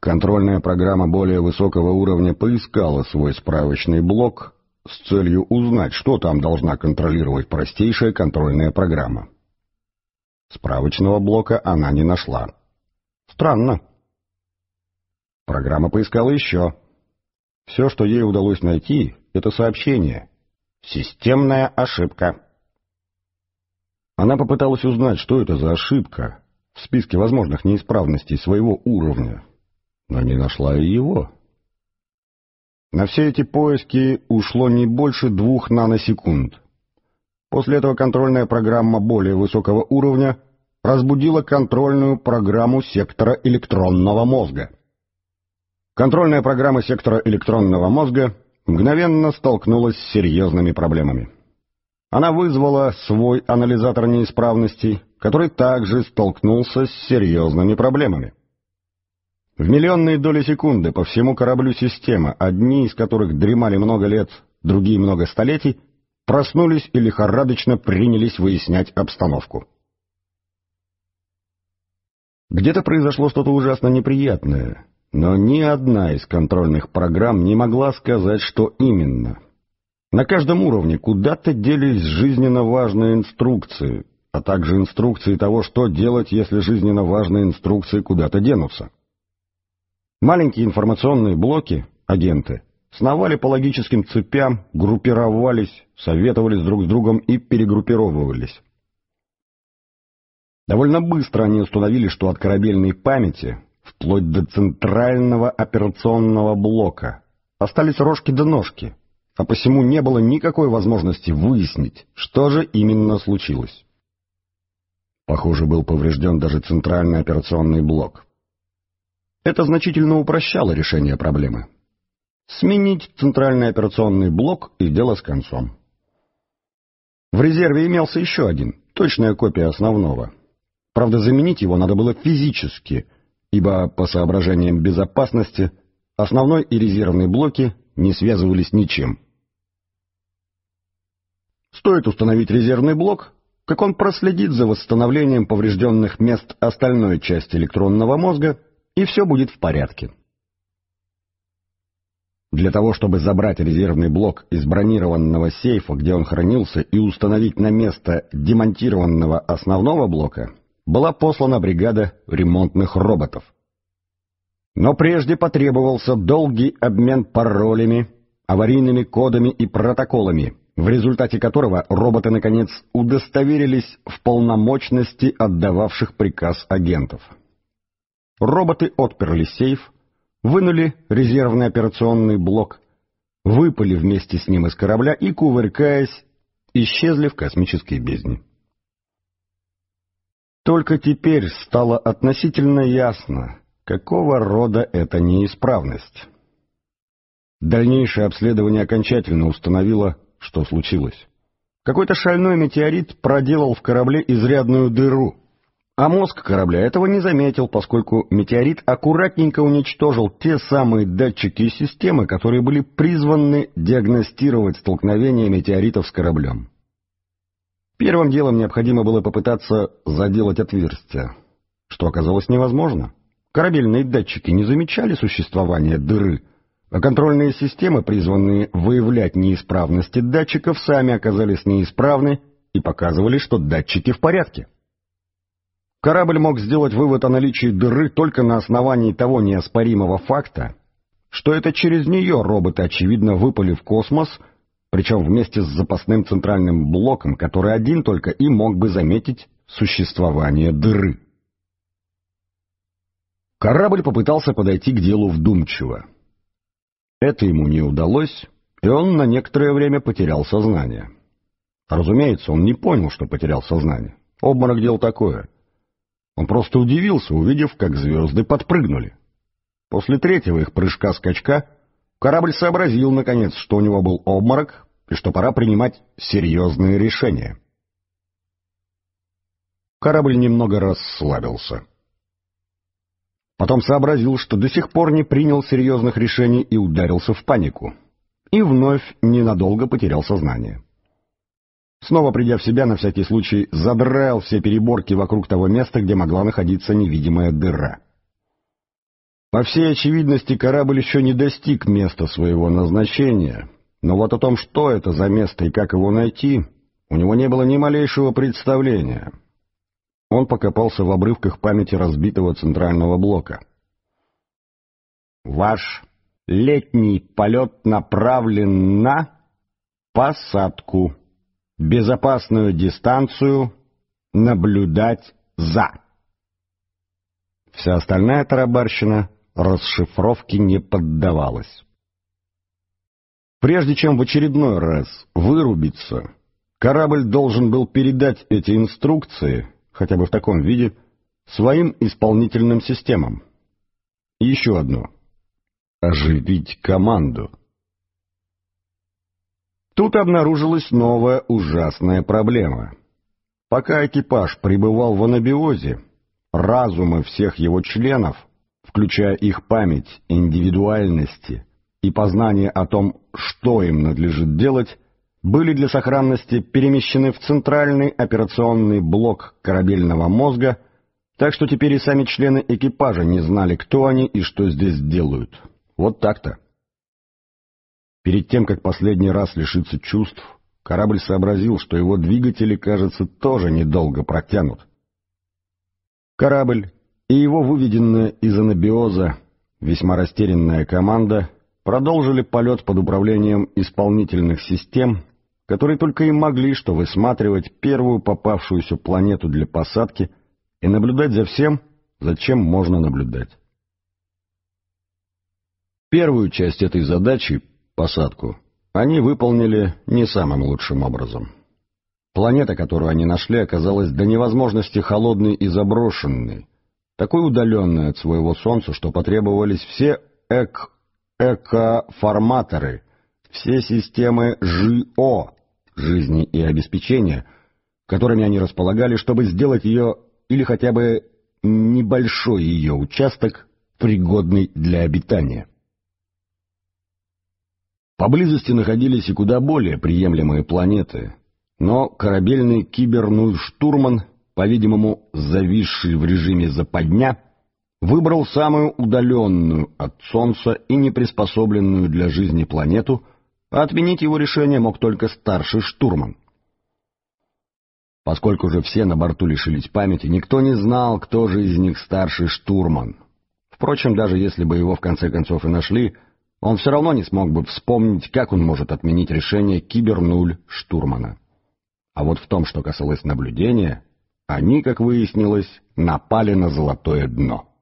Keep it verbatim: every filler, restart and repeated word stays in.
Контрольная программа более высокого уровня поискала свой справочный блок с целью узнать, что там должна контролировать простейшая контрольная программа. Справочного блока она не нашла. Странно. Программа поискала еще. Все, что ей удалось найти, это сообщение. Системная ошибка. Она попыталась узнать, что это за ошибка в списке возможных неисправностей своего уровня, но не нашла и его. На все эти поиски ушло не больше двух наносекунд. После этого контрольная программа более высокого уровня разбудила контрольную программу сектора электронного мозга. Контрольная программа сектора электронного мозга мгновенно столкнулась с серьезными проблемами. Она вызвала свой анализатор неисправностей, который также столкнулся с серьезными проблемами. В миллионные доли секунды по всему кораблю системы, одни из которых дремали много лет, другие много столетий, проснулись и лихорадочно принялись выяснять обстановку. Где-то произошло что-то ужасно неприятное, но ни одна из контрольных программ не могла сказать, что именно. На каждом уровне куда-то делись жизненно важные инструкции, а также инструкции того, что делать, если жизненно важные инструкции куда-то денутся. Маленькие информационные блоки, агенты, сновали по логическим цепям, группировались, советовались друг с другом и перегруппировывались. Довольно быстро они установили, что от корабельной памяти, вплоть до центрального операционного блока, остались рожки да ножки, а посему не было никакой возможности выяснить, что же именно случилось. Похоже, был поврежден даже центральный операционный блок. Это значительно упрощало решение проблемы. Сменить центральный операционный блок и дело с концом. В резерве имелся еще один, точная копия основного. Правда, заменить его надо было физически, ибо по соображениям безопасности основной и резервный блоки не связывались ничем. Стоит установить резервный блок, как он проследит за восстановлением поврежденных мест остальной части электронного мозга, и все будет в порядке. Для того, чтобы забрать резервный блок из бронированного сейфа, где он хранился, и установить на место демонтированного основного блока, была послана бригада ремонтных роботов. Но прежде потребовался долгий обмен паролями, аварийными кодами и протоколами, в результате которого роботы, наконец, удостоверились в полномочности отдававших приказ агентов. Роботы отперли сейф, вынули резервный операционный блок, выпали вместе с ним из корабля и, кувыркаясь, исчезли в космической бездне. Только теперь стало относительно ясно, какого рода это неисправность. Дальнейшее обследование окончательно установило, что случилось. Какой-то шальной метеорит проделал в корабле изрядную дыру, а мозг корабля этого не заметил, поскольку метеорит аккуратненько уничтожил те самые датчики и системы, которые были призваны диагностировать столкновение метеоритов с кораблем. Первым делом необходимо было попытаться заделать отверстие, что оказалось невозможно. Корабельные датчики не замечали существования дыры, а контрольные системы, призванные выявлять неисправности датчиков, сами оказались неисправны и показывали, что датчики в порядке. Корабль мог сделать вывод о наличии дыры только на основании того неоспоримого факта, что это через нее роботы, очевидно, выпали в космос, причем вместе с запасным центральным блоком, который один только и мог бы заметить существование дыры. Корабль попытался подойти к делу вдумчиво. Это ему не удалось, и он на некоторое время потерял сознание. Разумеется, он не понял, что потерял сознание. Обморок — дело такое. Он просто удивился, увидев, как звезды подпрыгнули. После третьего их прыжка-скачка корабль сообразил, наконец, что у него был обморок и что пора принимать серьезные решения. Корабль немного расслабился. Потом сообразил, что до сих пор не принял серьезных решений и ударился в панику. И вновь ненадолго потерял сознание. Снова придя в себя, на всякий случай задрал все переборки вокруг того места, где могла находиться невидимая дыра. По всей очевидности, корабль еще не достиг места своего назначения, но вот о том, что это за место и как его найти, у него не было ни малейшего представления. Он покопался в обрывках памяти разбитого центрального блока. «Ваш летний полет направлен на посадку. Безопасную дистанцию наблюдать за». Вся остальная тарабарщина расшифровке не поддавалась. Прежде чем в очередной раз вырубиться, корабль должен был передать эти инструкции, хотя бы в таком виде, своим исполнительным системам. И еще одно — оживить команду. Тут обнаружилась новая ужасная проблема. Пока экипаж пребывал в анабиозе, разумы всех его членов, включая их память, индивидуальности и познание о том, что им надлежит делать, были для сохранности перемещены в центральный операционный блок корабельного мозга, так что теперь и сами члены экипажа не знали, кто они и что здесь делают. Вот так-то. Перед тем, как последний раз лишиться чувств, корабль сообразил, что его двигатели, кажется, тоже недолго протянут. Корабль и его выведенная из анабиоза весьма растерянная команда продолжили полет под управлением исполнительных систем, которые только и могли что высматривать первую попавшуюся планету для посадки и наблюдать за всем, за чем можно наблюдать. Первую часть этой задачи, посадку, они выполнили не самым лучшим образом. Планета, которую они нашли, оказалась до невозможности холодной и заброшенной, такой удаленной от своего Солнца, что потребовались все эк... экоформаторы, все системы ЖИО, жизни и обеспечения, которыми они располагали, чтобы сделать ее, или хотя бы небольшой ее участок, пригодный для обитания. Поблизости находились и куда более приемлемые планеты, но корабельный кибернуль-штурман, по-видимому, зависший в режиме западня, выбрал самую удаленную от Солнца и неприспособленную для жизни планету, а отменить его решение мог только старший штурман. Поскольку же все на борту лишились памяти, никто не знал, кто же из них старший штурман. Впрочем, даже если бы его в конце концов и нашли, он все равно не смог бы вспомнить, как он может отменить решение кибернуль-штурмана. А вот в том, что касалось наблюдения, они, как выяснилось, напали на золотое дно.